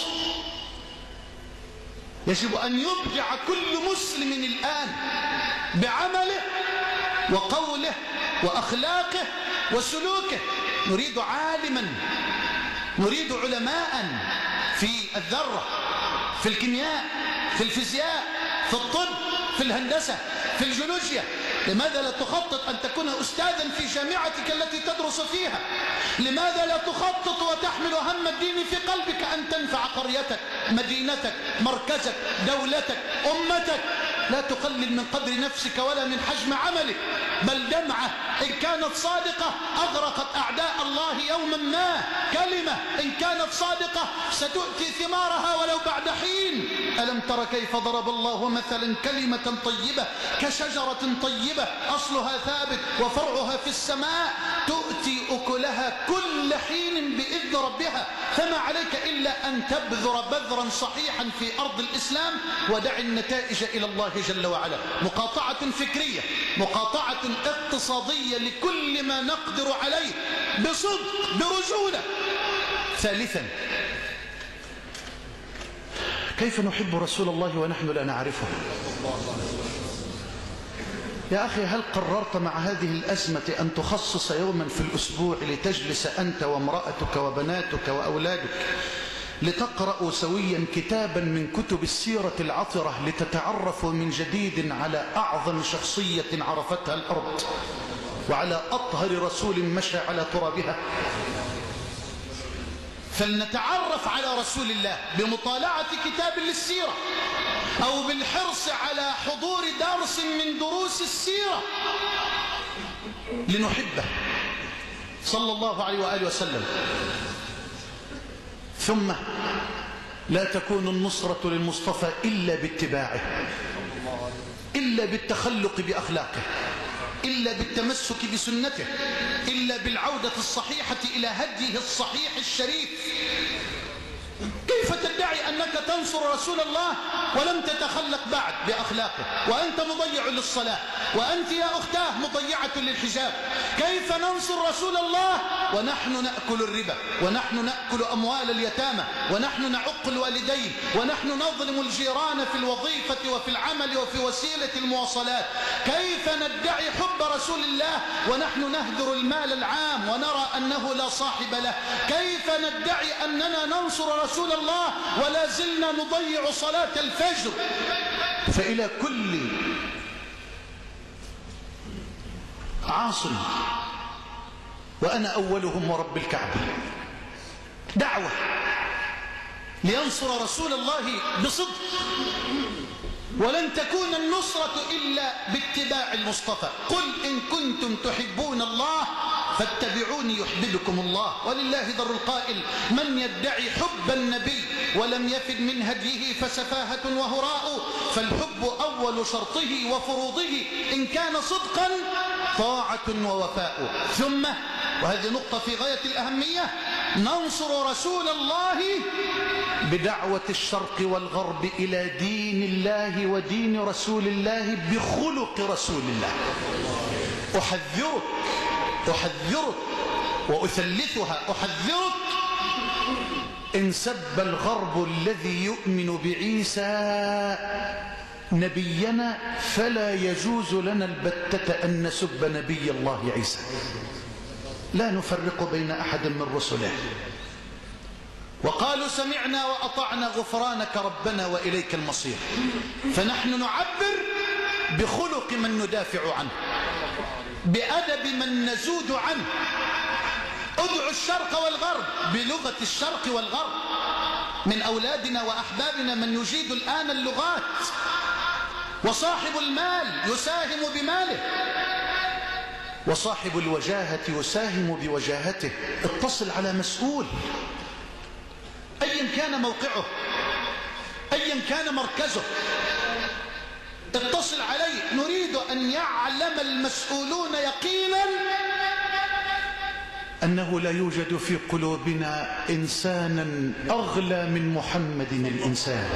يجب أن يبدع كل مسلم الآن بعمله وقوله وأخلاقه وسلوكه. نريد عالما، نريد علماء في الذرة، في الكيمياء، في الفيزياء، في الطب، في الهندسة، في الجيولوجيا، لماذا لا تخطط أن تكون أستاذا في جامعتك التي تدرس فيها؟ لماذا لا تخطط وتحمل هم الدين في قلبك أن تنفع قريتك، مدينتك، مركزك، دولتك، أمتك؟ لا تقلل من قدر نفسك ولا من حجم عملك، بل دمعة إن كانت صادقة أغرقت أعداء الله يوما ما. كلمة إن كانت صادقة ستؤتي ثمارها ولو بعد حين. ألم تر كيف ضرب الله مثلا كلمة طيبة كشجرة طيبة أصلها ثابت وفرعها في السماء تؤتي أكلها كل حين بإذن ربها. فما عليك إلا أن تبذر بذرا صحيحا في أرض الإسلام ودع النتائج إلى الله جل وعلا. مقاطعة فكرية، مقاطعة اقتصادية لكل ما نقدر عليه بصدق برجولة. ثالثا، كيف نحب رسول الله ونحن لا نعرفه؟ يا أخي، هل قررت مع هذه الأزمة أن تخصص يوما في الأسبوع لتجلس أنت وامرأتك وبناتك وأولادك لتقرأوا سويا كتابا من كتب السيرة العطرة لتتعرفوا من جديد على أعظم شخصية عرفتها الأرض وعلى أطهر رسول مشى على ترابها؟ فلنتعرف على رسول الله بمطالعة كتاب للسيرة أو بالحرص على حضور درس من دروس السيرة لنحبه صلى الله عليه وآله وسلم. ثم لا تكون النصرة للمصطفى إلا باتباعه، إلا بالتخلق بأخلاقه، إلا بالتمسك بسنته، إلا بالعودة الصحيحة إلى هديه الصحيح الشريف. كيف تدعي أنك تنصر رسول الله ولم تتخلق بعد بأخلاقه وأنت مضيع للصلاة وأنت يا أختاه مضيعة للحجاب؟ كيف ننصر رسول الله ونحن نأكل الربا ونحن نأكل أموال اليتامى ونحن نعق الوالدين ونحن نظلم الجيران في الوظيفة وفي العمل وفي وسيلة المواصلات؟ كيف ندعي حب رسول الله ونحن نهدر المال العام ونرى أنه لا صاحب له؟ كيف ندعي أننا ننصر رسول الله ولا زلنا نضيع صلاة الفجر؟ فإلى كل عاصم وأنا أولهم ورب الكعبة دعوة لينصر رسول الله بصدق، ولن تكون النصرة إلا باتباع المصطفى. قل إن كنتم تحبون الله فاتبعوني يحببكم الله. ولله در القائل: من يدعي حب النبي ولم يفد من هديه فسفاهة وهراء. فالحب أول شرطه وفروضه إن كان صدقا طاعة ووفاء. ثم، وهذه نقطة في غاية الأهمية، ننصر رسول الله بدعوة الشرق والغرب إلى دين الله ودين رسول الله بخلق رسول الله. أحذرك وأثلثها، أحذرك إن سب الغرب الذي يؤمن بعيسى نبينا فلا يجوز لنا البتة أن نسب نبي الله عيسى. لا نفرق بين أحد من رسله. وقالوا سمعنا وأطعنا غفرانك ربنا وإليك المصير. فنحن نعبر بخلق من ندافع عنه، بأدب من نزود عنه. ادعوا الشرق والغرب بلغة الشرق والغرب. من أولادنا وأحبابنا من يجيد الآن اللغات، وصاحب المال يساهم بماله، وصاحب الوجاهة يساهم بوجاهته. اتصل على مسؤول أيا كان موقعه، أيا كان مركزه، اتصل عليه. نريد أن يعلم المسؤولون يقينا أنه لا يوجد في قلوبنا إنسانا أغلى من محمد الإنسان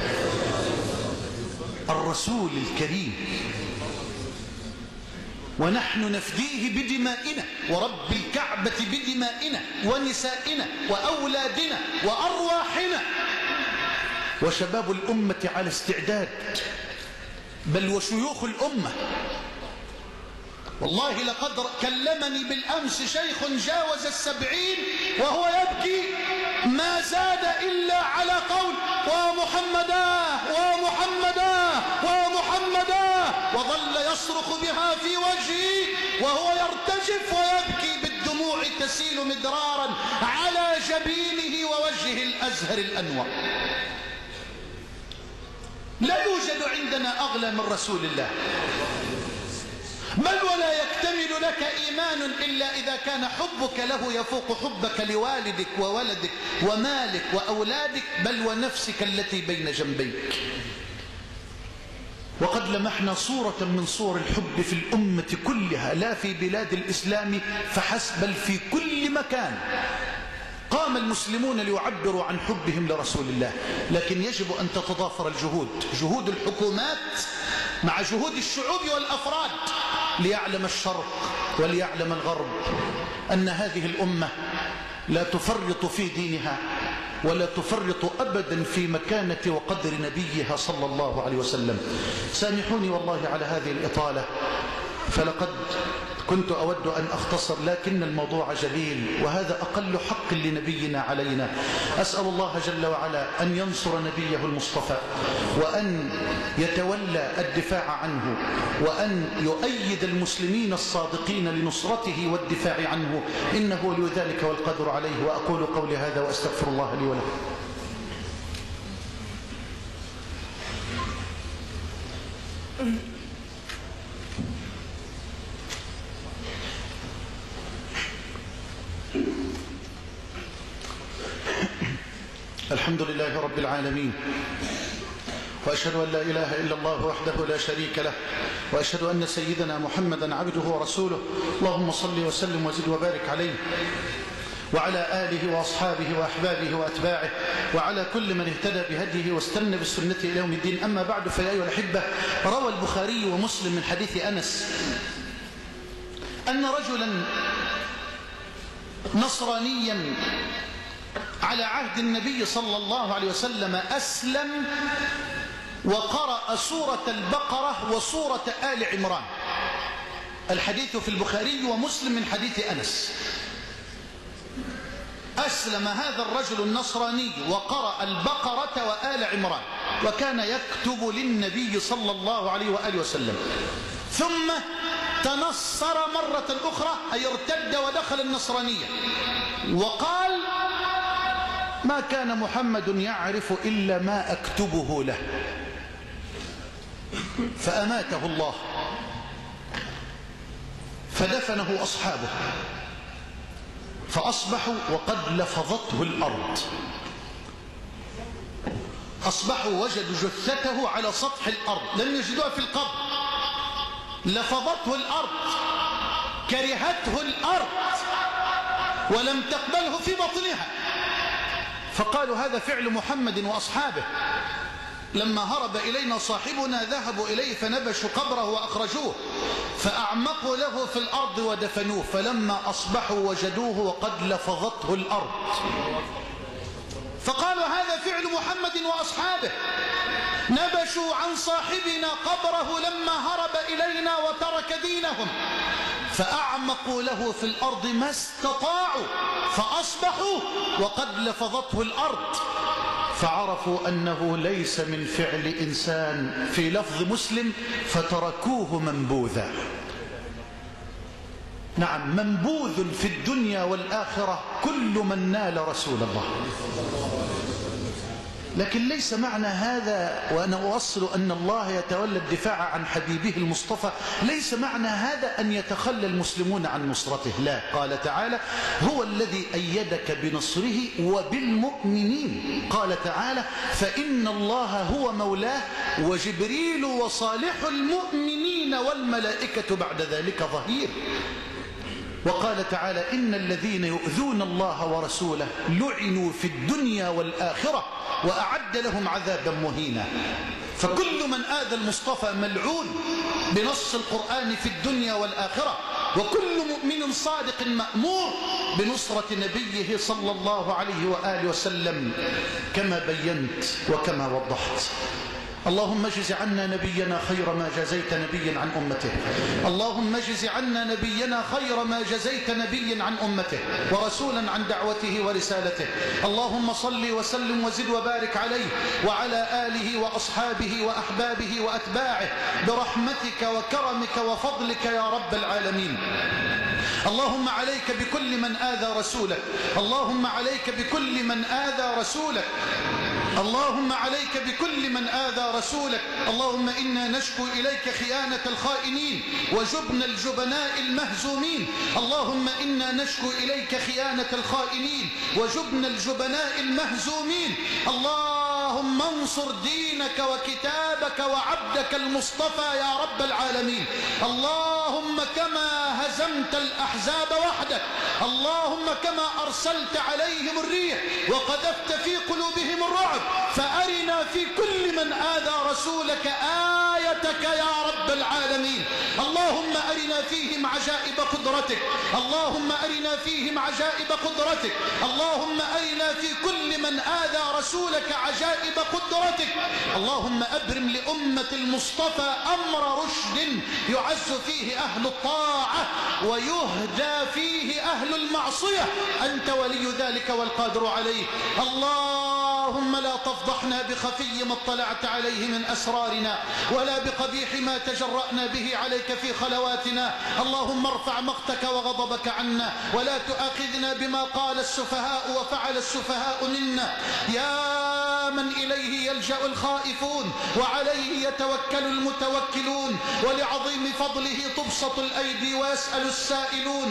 الرسول الكريم، ونحن نفديه بدمائنا ورب الكعبة بدمائنا ونسائنا وأولادنا وأرواحنا. وشباب الأمة على استعداد، بل وشيوخ الأمة. والله لقد كلمني بالأمس شيخ جاوز 70 وهو يبكي، ما زاد إلا على قول ومحمدا ومحمدا ومحمدا، وظل يصرخ بها في وجهي وهو يرتجف ويبكي بالدموع تسيل مدرارا على جبينه ووجهه الأزهر الأنور. لا يوجد عندنا أغلى من رسول الله، بل ولا يكتمل لك إيمان إلا إذا كان حبك له يفوق حبك لوالدك وولدك ومالك وأولادك بل ونفسك التي بين جنبيك. وقد لمحنا صورة من صور الحب في الأمة كلها، لا في بلاد الإسلام فحسب بل في كل مكان. قام المسلمون ليعبروا عن حبهم لرسول الله، لكن يجب أن تتضافر الجهود، جهود الحكومات مع جهود الشعوب والأفراد، ليعلم الشرق وليعلم الغرب أن هذه الأمة لا تفرط في دينها ولا تفرط أبدا في مكانة وقدر نبيها صلى الله عليه وسلم. سامحوني والله على هذه الإطالة، فلقد كنت أود أن أختصر، لكن الموضوع جليل وهذا أقل حق لنبينا علينا. أسأل الله جل وعلا أن ينصر نبيه المصطفى، وأن يتولى الدفاع عنه، وأن يؤيد المسلمين الصادقين لنصرته والدفاع عنه، إنه ولي ذلك والقدر عليه. وأقول قولي هذا وأستغفر الله لي ولكم. الحمد لله رب العالمين، وأشهد أن لا إله إلا الله وحده لا شريك له، وأشهد أن سيدنا محمدا عبده ورسوله. اللهم صل وسلم وزد وبارك عليه وعلى آله وأصحابه وأحبابه وأتباعه وعلى كل من اهتدى بهديه واستنى بالسنة إلى يوم الدين. أما بعد، فيا أيها الأحبة، روى البخاري ومسلم من حديث أنس أن رجلا نصرانيا على عهد النبي صلى الله عليه وسلم أسلم وقرأ سورة البقرة وسورة آل عمران. الحديث في البخاري ومسلم من حديث أنس. أسلم هذا الرجل النصراني وقرأ البقرة وآل عمران، وكان يكتب للنبي صلى الله عليه وآله وسلم، ثم تنصر مرة أخرى، أي ارتد ودخل النصرانية، وقال: ما كان محمد يعرف إلا ما أكتبه له. فأماته الله، فدفنه أصحابه، فأصبحوا وقد لفظته الأرض. أصبحوا وجدوا جثته على سطح الأرض، لم يجدوها في القبر، لفظته الأرض، كرهته الأرض ولم تقبله في بطنها. فقالوا: هذا فعل محمد وأصحابه. لما هرب إلينا صاحبنا ذهبوا إليه فنبشوا قبره وأخرجوه، فأعمقوا له في الأرض ودفنوه، فلما أصبحوا وجدوه وقد لفظته الأرض. فقالوا: هذا فعل محمد وأصحابه، نبشوا عن صاحبنا قبره لما هرب إلينا وترك دينهم، فأعمقوا له في الأرض ما استطاعوا، فأصبحوا وقد لفظته الأرض. فعرفوا أنه ليس من فعل إنسان، في لفظ مسلم: فتركوه منبوذا. نعم، منبوذ في الدنيا والآخرة كل من نال رسول الله. لكن ليس معنى هذا، وأنا أوصل أن الله يتولى الدفاع عن حبيبه المصطفى، ليس معنى هذا أن يتخلى المسلمون عن نصرته، لا. قال تعالى: هو الذي أيدك بنصره وبالمؤمنين. قال تعالى: فإن الله هو مولاه وجبريل وصالح المؤمنين والملائكة بعد ذلك ظهير. وقال تعالى: إن الذين يؤذون الله ورسوله لعنوا في الدنيا والآخرة وأعد لهم عذابا مهينا. فكل من آذى المصطفى ملعون بنص القرآن في الدنيا والآخرة، وكل مؤمن صادق مأمور بنصرة نبيه صلى الله عليه وآله وسلم، كما بينت وكما وضحت. اللهم اجز عنا نبينا خير ما جزيت نبيا عن أمته. اللهم اجز عنا نبينا خير ما جزيت نبيا عن أمته ورسولا عن دعوته ورسالته. اللهم صل وسلم وزد وبارك عليه وعلى آله وأصحابه وأحبابه وأتباعه برحمتك وكرمك وفضلك يا رب العالمين. اللهم عليك بكل من آذى رسولك. اللهم عليك بكل من آذى رسولك. اللهم عليك بكل من آذى رسولك. اللهم إنا نشكو إليك خيانة الخائنين وجبن الجبناء المهزومين. اللهم إنا نشكو إليك خيانة الخائنين وجبن الجبناء المهزومين. اللهم انصر دينك وكتابك وعبدك المصطفى يا رب العالمين. اللهم كما هزمت الأحزاب وحدك، اللهم كما أرسلت عليهم الريح وقذفت في قلوبهم الرعب، فأرنا في كل من آذى رسولك آيتك يا رب العالمين. اللهم أرنا فيهم عجائب قدرتك. اللهم أرنا فيهم عجائب قدرتك. اللهم أرنا في كل من آذى رسولك عجائب قدرتك. اللهم أبرم لأمة المصطفى أمر رشد يعز فيه أهل الطاعة ويهدى فيه أهل المعصية. أنت ولي ذلك والقادر عليه. اللهم لا تفضحنا بخفي ما اطلعت عليه من أسرارنا ولا بقبيح ما تجرأنا به عليك في خلواتنا. اللهم ارفع مقتك وغضبك عنا ولا تؤاخذنا بما قال السفهاء وفعل السفهاء منا. يا من إليه يلجأ الخائفون وعليه يتوكل المتوكلون ولعظيم فضله تبسط الأيدي ويسأل السائلون.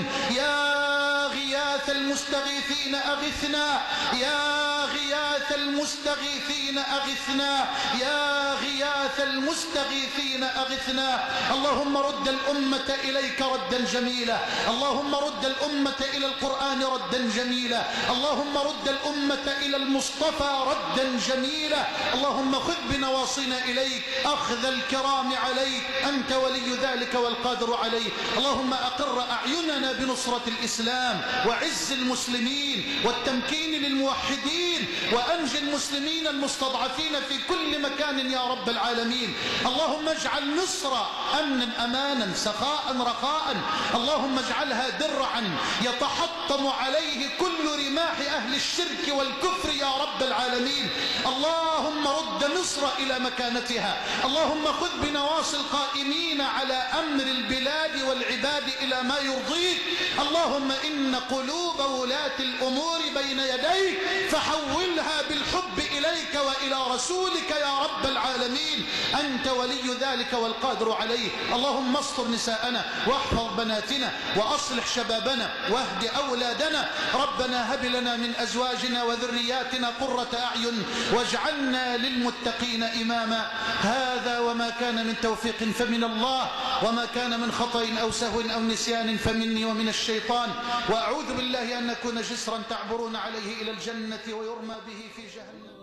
يا غياث المستغيثين أغثنا. يا غياث المستغيثين أغثنا. يا غياث المستغيثين أغثنا. اللهم رد الأمة إليك ردا جميلا. اللهم رد الأمة إلى القرآن ردا جميلا. اللهم رد الأمة إلى المصطفى ردا جميلا. اللهم خذ بنواصينا إليك أخذ الكرام عليك. أنت ولي ذلك والقادر عليه. اللهم أقر أعيننا بنصرة الإسلام وعز المسلمين والتمكين للموحدين وأنجي المسلمين المستضعفين في كل مكان يا رب العالمين. اللهم اجعل مصر أمنا أمانا سخاء رخاء. اللهم اجعلها درعا يتحطم عليه كل رماح أهل الشرك والكفر يا رب العالمين. اللهم رد مصر إلى مكانتها. اللهم خذ بنواصي القائمين على أمر البلاد والعباد إلى ما يرضيك. اللهم إن قلوب ولاة الأمور بين يديك فحولها بالحب إليك وإلى رسولك يا رب العالمين. أنت ولي ذلك والقادر عليه. اللهم استر نساءنا واحفظ بناتنا وأصلح شبابنا واهد أولادنا. ربنا هب لنا من أزواجنا وذرياتنا قرة أعين واجعلنا للمتقين إماما. هذا وما كان من توفيق فمن الله وما كان من خطأ أو سهو أو نسيان فمني ومن الشيطان. وأعوذ بالله أن نكون جسرا تعبرون عليه إلى الجنة ويرمى به في جهنم.